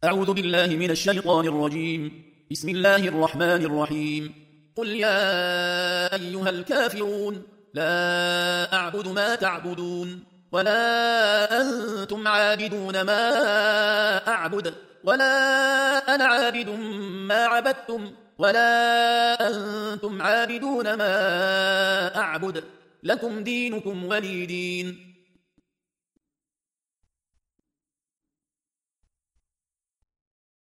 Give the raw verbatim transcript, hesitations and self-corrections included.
أعوذ بالله من الشيطان الرجيم. بسم الله الرحمن الرحيم. قل يا أيها الكافرون لا أعبد ما تعبدون ولا أنتم عابدون ما أعبد ولا أنا عابد ما عبدتم ولا أنتم عابدون ما أعبد لكم دينكم ولي دين.